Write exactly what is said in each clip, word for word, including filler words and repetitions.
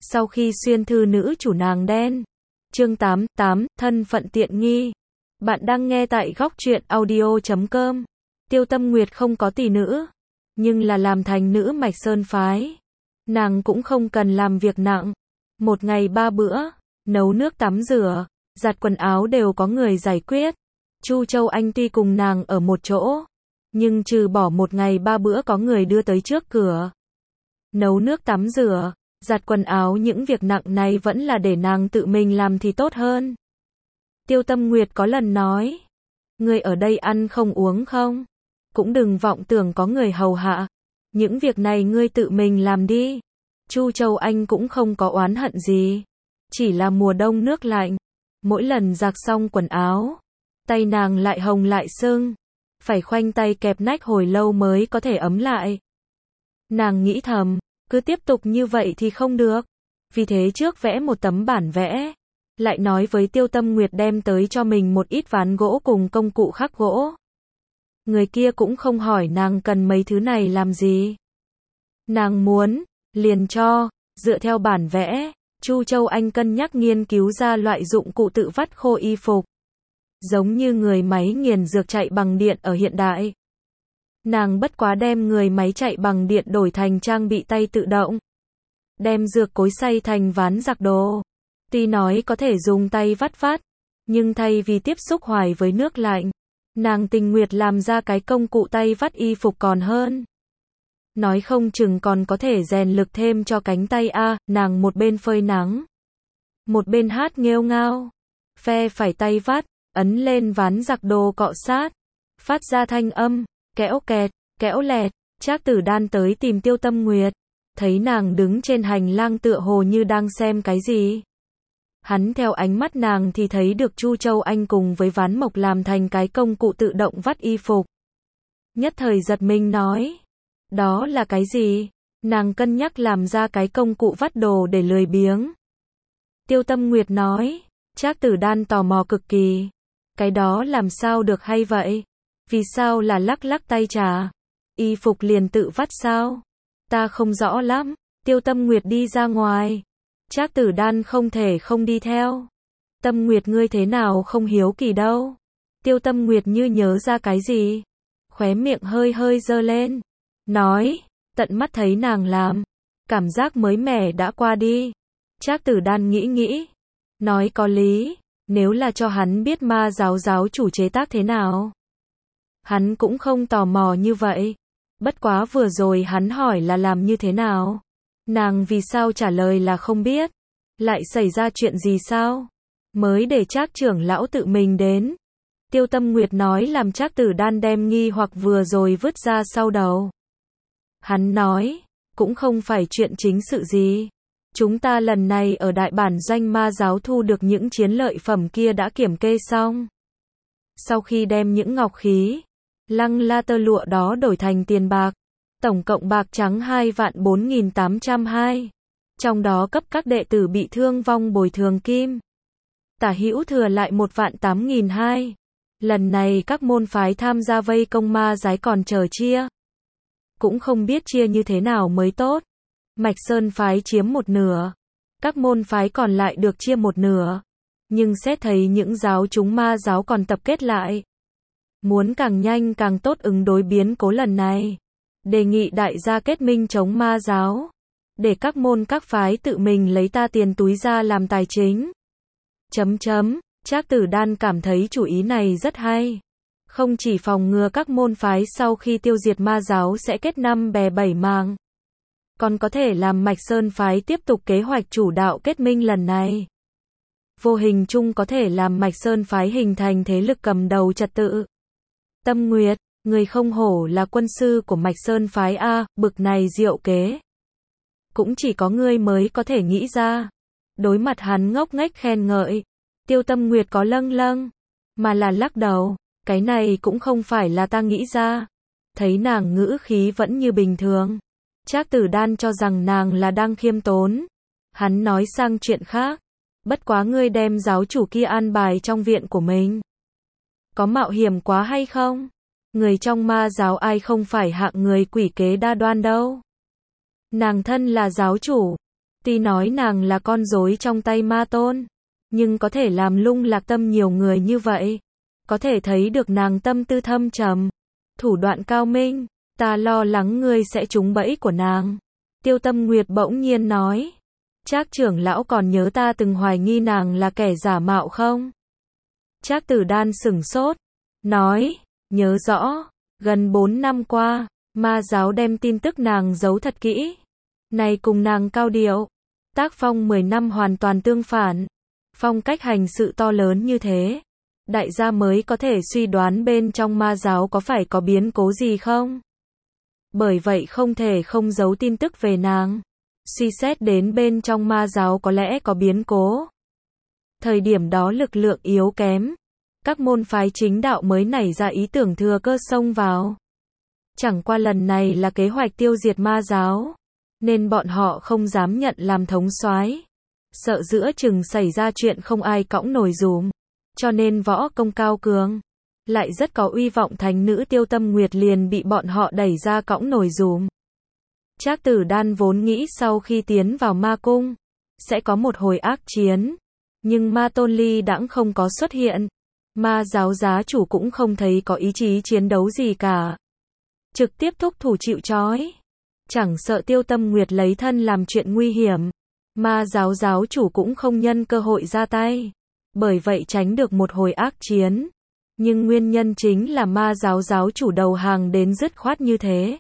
Sau khi xuyên thư nữ chủ nàng đen. Chương tám, tám, thân phận tiện nghi. Bạn đang nghe tại góc truyện audio chấm com. Tiêu Tâm Nguyệt không có tỷ nữ, nhưng là làm thành nữ Mạch Sơn phái. Nàng cũng không cần làm việc nặng. Một ngày ba bữa, nấu nước tắm rửa, giặt quần áo đều có người giải quyết. Chu Châu Anh tuy cùng nàng ở một chỗ, nhưng trừ bỏ một ngày ba bữa có người đưa tới trước cửa. Nấu nước tắm rửa, giặt quần áo, những việc nặng này vẫn là để nàng tự mình làm thì tốt hơn. Tiêu Tâm Nguyệt có lần nói, ngươi ở đây ăn không uống không? Cũng đừng vọng tưởng có người hầu hạ. Những việc này ngươi tự mình làm đi. Chu Châu Anh cũng không có oán hận gì. Chỉ là mùa đông nước lạnh. Mỗi lần giặt xong quần áo, tay nàng lại hồng lại sưng. Phải khoanh tay kẹp nách hồi lâu mới có thể ấm lại. Nàng nghĩ thầm, cứ tiếp tục như vậy thì không được. Vì thế trước vẽ một tấm bản vẽ. Lại nói với Tiêu Tâm Nguyệt đem tới cho mình một ít ván gỗ cùng công cụ khắc gỗ. Người kia cũng không hỏi nàng cần mấy thứ này làm gì. Nàng muốn, liền cho, dựa theo bản vẽ, Chu Châu Anh cân nhắc nghiên cứu ra loại dụng cụ tự vắt khô y phục. Giống như người máy nghiền dược chạy bằng điện ở hiện đại. Nàng bất quá đem người máy chạy bằng điện đổi thành trang bị tay tự động. Đem dược cối xay thành ván giặt đồ. Tuy nói có thể dùng tay vắt vắt, nhưng thay vì tiếp xúc hoài với nước lạnh, nàng tình nguyện làm ra cái công cụ tay vắt y phục còn hơn. Nói không chừng còn có thể rèn lực thêm cho cánh tay a, nàng một bên phơi nắng, một bên hát nghêu ngao, phe phải tay vắt, ấn lên ván giặt đồ cọ sát, phát ra thanh âm, kẽo kẹt, kẽo lẹt. Trác Tử Đan tới tìm Tiêu Tâm Nguyệt, thấy nàng đứng trên hành lang tựa hồ như đang xem cái gì. Hắn theo ánh mắt nàng thì thấy được Chu Châu Anh cùng với ván mộc làm thành cái công cụ tự động vắt y phục. Nhất thời giật mình nói, đó là cái gì? Nàng cân nhắc làm ra cái công cụ vắt đồ để lười biếng. Tiêu Tâm Nguyệt nói, Trác Tử Đan tò mò cực kỳ. Cái đó làm sao được hay vậy? Vì sao là lắc lắc tay trà? Y phục liền tự vắt sao? Ta không rõ lắm. Tiêu Tâm Nguyệt đi ra ngoài. Trác Tử Đan không thể không đi theo. Tâm Nguyệt ngươi thế nào không hiếu kỳ đâu. Tiêu Tâm Nguyệt như nhớ ra cái gì. Khóe miệng hơi hơi giơ lên. Nói, tận mắt thấy nàng làm. Cảm giác mới mẻ đã qua đi. Trác Tử Đan nghĩ nghĩ. Nói có lý. Nếu là cho hắn biết ma giáo giáo chủ chế tác thế nào, hắn cũng không tò mò như vậy. Bất quá vừa rồi hắn hỏi là làm như thế nào. Nàng vì sao trả lời là không biết. Lại xảy ra chuyện gì sao? Mới để Trác trưởng lão tự mình đến. Tiêu Tâm Nguyệt nói làm Trác Tử Đan đem nghi hoặc vừa rồi vứt ra sau đầu. Hắn nói, cũng không phải chuyện chính sự gì. Chúng ta lần này ở đại bản doanh ma giáo thu được những chiến lợi phẩm kia đã kiểm kê xong. Sau khi đem những ngọc khí, lăng la tơ lụa đó đổi thành tiền bạc, tổng cộng bạc trắng hai vạn bốn nghìn tám trăm hai. Trong đó cấp các đệ tử bị thương vong bồi thường kim. Tả hữu thừa lại một vạn tám nghìn hai. Lần này các môn phái tham gia vây công ma giái còn chờ chia. Cũng không biết chia như thế nào mới tốt. Mạch Sơn phái chiếm một nửa. Các môn phái còn lại được chia một nửa. Nhưng xét thấy những giáo chúng ma giáo còn tập kết lại. Muốn càng nhanh càng tốt ứng đối biến cố lần này. Đề nghị đại gia kết minh chống ma giáo. Để các môn các phái tự mình lấy ta tiền túi ra làm tài chính. Chấm chấm, Trác Tử Đan cảm thấy chủ ý này rất hay. Không chỉ phòng ngừa các môn phái sau khi tiêu diệt ma giáo sẽ kết năm bè bảy mảng, còn có thể làm Mạch Sơn phái tiếp tục kế hoạch chủ đạo kết minh lần này. Vô hình chung có thể làm Mạch Sơn phái hình thành thế lực cầm đầu trật tự. Tâm Nguyệt, người không hổ là quân sư của Mạch Sơn phái a, bực này diệu kế. Cũng chỉ có ngươi mới có thể nghĩ ra. Đối mặt hắn ngốc nghếch khen ngợi, Tiêu Tâm Nguyệt có lâng lâng, mà là lắc đầu, cái này cũng không phải là ta nghĩ ra. Thấy nàng ngữ khí vẫn như bình thường. Trác Tử Đan cho rằng nàng là đang khiêm tốn. Hắn nói sang chuyện khác. Bất quá ngươi đem giáo chủ kia an bài trong viện của mình. Có mạo hiểm quá hay không? Người trong ma giáo ai không phải hạng người quỷ kế đa đoan đâu. Nàng thân là giáo chủ. Tuy nói nàng là con rối trong tay ma tôn, nhưng có thể làm lung lạc tâm nhiều người như vậy. Có thể thấy được nàng tâm tư thâm trầm, thủ đoạn cao minh. Ta lo lắng ngươi sẽ trúng bẫy của nàng. Tiêu Tâm Nguyệt bỗng nhiên nói. Trác trưởng lão còn nhớ ta từng hoài nghi nàng là kẻ giả mạo không? Trác Tử Đan sửng sốt, nói, nhớ rõ, gần bốn năm qua, ma giáo đem tin tức nàng giấu thật kỹ. Này cùng nàng cao điệu, tác phong mười năm hoàn toàn tương phản. Phong cách hành sự to lớn như thế, đại gia mới có thể suy đoán bên trong ma giáo có phải có biến cố gì không? Bởi vậy không thể không giấu tin tức về nàng. Suy xét đến bên trong ma giáo có lẽ có biến cố. Thời điểm đó lực lượng yếu kém, các môn phái chính đạo mới nảy ra ý tưởng thừa cơ xông vào. Chẳng qua lần này là kế hoạch tiêu diệt ma giáo, nên bọn họ không dám nhận làm thống soái, sợ giữa chừng xảy ra chuyện không ai cõng nổi dùm, cho nên võ công cao cường, lại rất có uy vọng thánh nữ Tiêu Tâm Nguyệt liền bị bọn họ đẩy ra cõng nổi dùm. Trác Tử Đan vốn nghĩ sau khi tiến vào ma cung, sẽ có một hồi ác chiến, nhưng ma tôn ly đãng không có xuất hiện, ma giáo giá chủ cũng không thấy có ý chí chiến đấu gì cả. Trực tiếp thúc thủ chịu trói, chẳng sợ Tiêu Tâm Nguyệt lấy thân làm chuyện nguy hiểm, ma giáo giáo chủ cũng không nhân cơ hội ra tay, bởi vậy tránh được một hồi ác chiến. Nhưng nguyên nhân chính là ma giáo giáo chủ đầu hàng đến dứt khoát như thế,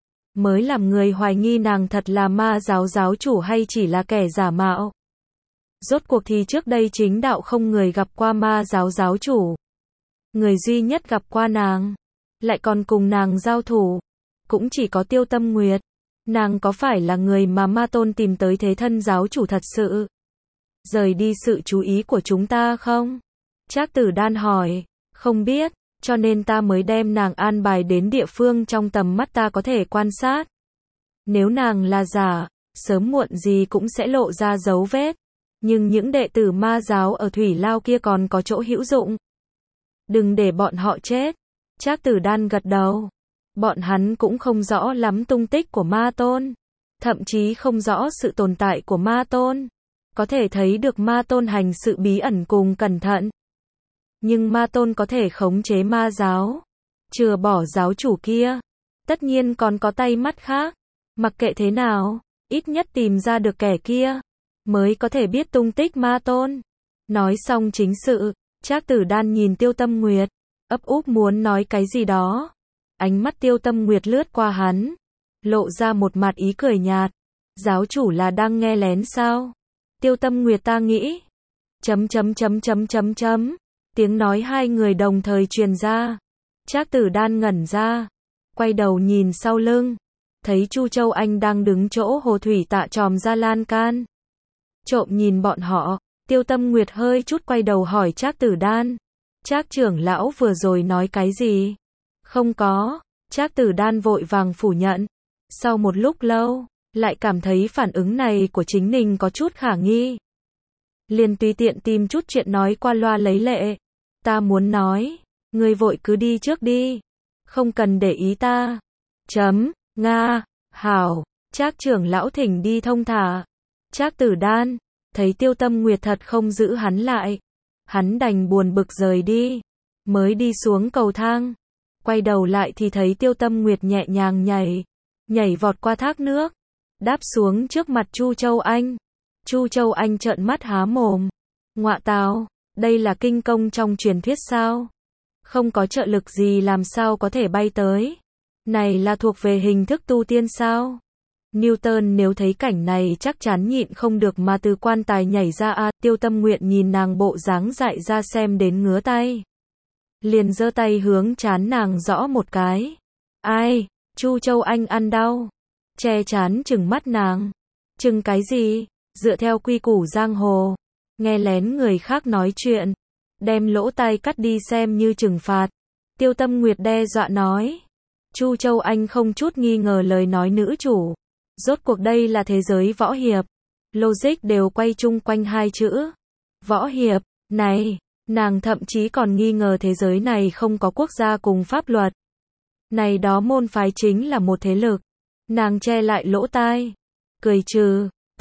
mới làm người hoài nghi nàng thật là ma giáo giáo chủ hay chỉ là kẻ giả mạo. Rốt cuộc thì trước đây chính đạo không người gặp qua ma giáo giáo chủ. Người duy nhất gặp qua nàng, lại còn cùng nàng giao thủ, cũng chỉ có Tiêu Tâm Nguyệt. Nàng có phải là người mà ma tôn tìm tới thế thân giáo chủ thật sự? Rời đi sự chú ý của chúng ta không? Trác Tử Đan hỏi. Không biết, cho nên ta mới đem nàng an bài đến địa phương trong tầm mắt ta có thể quan sát. Nếu nàng là giả, sớm muộn gì cũng sẽ lộ ra dấu vết. Nhưng những đệ tử ma giáo ở Thủy Lao kia còn có chỗ hữu dụng. Đừng để bọn họ chết. Trác Tử Đan gật đầu. Bọn hắn cũng không rõ lắm tung tích của ma tôn. Thậm chí không rõ sự tồn tại của ma tôn. Có thể thấy được ma tôn hành sự bí ẩn cùng cẩn thận. Nhưng ma tôn có thể khống chế ma giáo, chừa bỏ giáo chủ kia, tất nhiên còn có tay mắt khác. Mặc kệ thế nào, ít nhất tìm ra được kẻ kia, mới có thể biết tung tích ma tôn. Nói xong chính sự, Trác Tử Đan nhìn Tiêu Tâm Nguyệt, ấp úp muốn nói cái gì đó. Ánh mắt Tiêu Tâm Nguyệt lướt qua hắn, lộ ra một mặt ý cười nhạt. Giáo chủ là đang nghe lén sao? Tiêu Tâm Nguyệt ta nghĩ. Chấm chấm chấm chấm chấm chấm. Tiếng nói hai người đồng thời truyền ra. Trác Tử Đan ngẩn ra, quay đầu nhìn sau lưng, thấy Chu Châu Anh đang đứng chỗ Hồ Thủy Tạ tròm ra lan can. Trộm nhìn bọn họ, Tiêu Tâm Nguyệt hơi chút quay đầu hỏi Trác Tử Đan. Trác trưởng lão vừa rồi nói cái gì? Không có, Trác Tử Đan vội vàng phủ nhận. Sau một lúc lâu, lại cảm thấy phản ứng này của chính mình có chút khả nghi. Liền tùy tiện tìm chút chuyện nói qua loa lấy lệ. Ta muốn nói, ngươi vội cứ đi trước đi, không cần để ý ta. Chấm, Nga, hảo, Trác trưởng lão thỉnh đi thông thả. Trác Tử Đan, thấy Tiêu Tâm Nguyệt thật không giữ hắn lại, hắn đành buồn bực rời đi, mới đi xuống cầu thang. Quay đầu lại thì thấy Tiêu Tâm Nguyệt nhẹ nhàng nhảy, nhảy vọt qua thác nước, đáp xuống trước mặt Chu Châu Anh. Chu Châu Anh trợn mắt há mồm. Ngọa tào, đây là kinh công trong truyền thuyết sao? Không có trợ lực gì làm sao có thể bay tới? Này là thuộc về hình thức tu tiên sao? Newton nếu thấy cảnh này chắc chắn nhịn không được mà từ quan tài nhảy ra a. À, Tiêu Tâm Nguyệt nhìn nàng bộ dáng dại ra xem đến ngứa tay. Liền giơ tay hướng trán nàng rõ một cái. Ai? Chu Châu Anh ăn đau. Che trán trừng mắt nàng. Trừng cái gì? Dựa theo quy củ giang hồ, nghe lén người khác nói chuyện, đem lỗ tai cắt đi xem như trừng phạt. Tiêu Tâm Nguyệt đe dọa nói. Chu Châu Anh không chút nghi ngờ lời nói nữ chủ. Rốt cuộc đây là thế giới võ hiệp. Logic đều quay chung quanh hai chữ. Võ hiệp, này, nàng thậm chí còn nghi ngờ thế giới này không có quốc gia cùng pháp luật. Này đó môn phái chính là một thế lực. Nàng che lại lỗ tai, cười trừ.